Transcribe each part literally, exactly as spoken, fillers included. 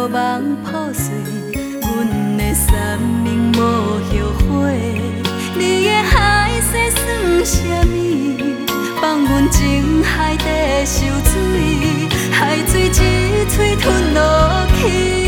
草梦破碎，阮的三明无后悔。你的海誓算什么？放阮情海底受水，海水一嘴吞落去。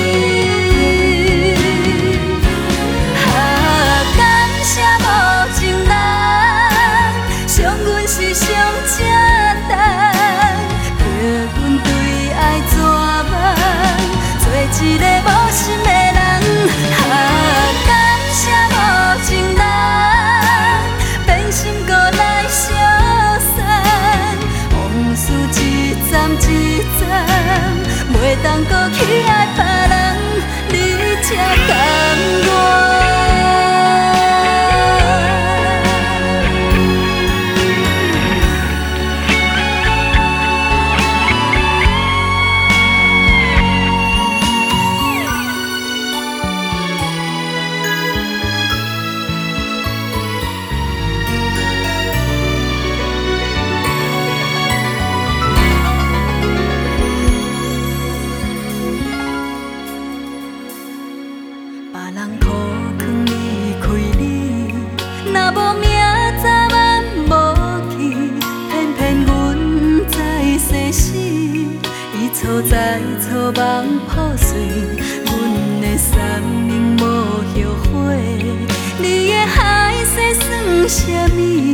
啊，感谢无情人，伤阮是上正重。叫阮对爱绝望，做一个无心的人。啊，感谢无情人，变心搁来相送。往事一站一站，袂当搁去爱别人，你才甘愿。错在草梦破碎，阮的三明无后悔。你的海誓算什么？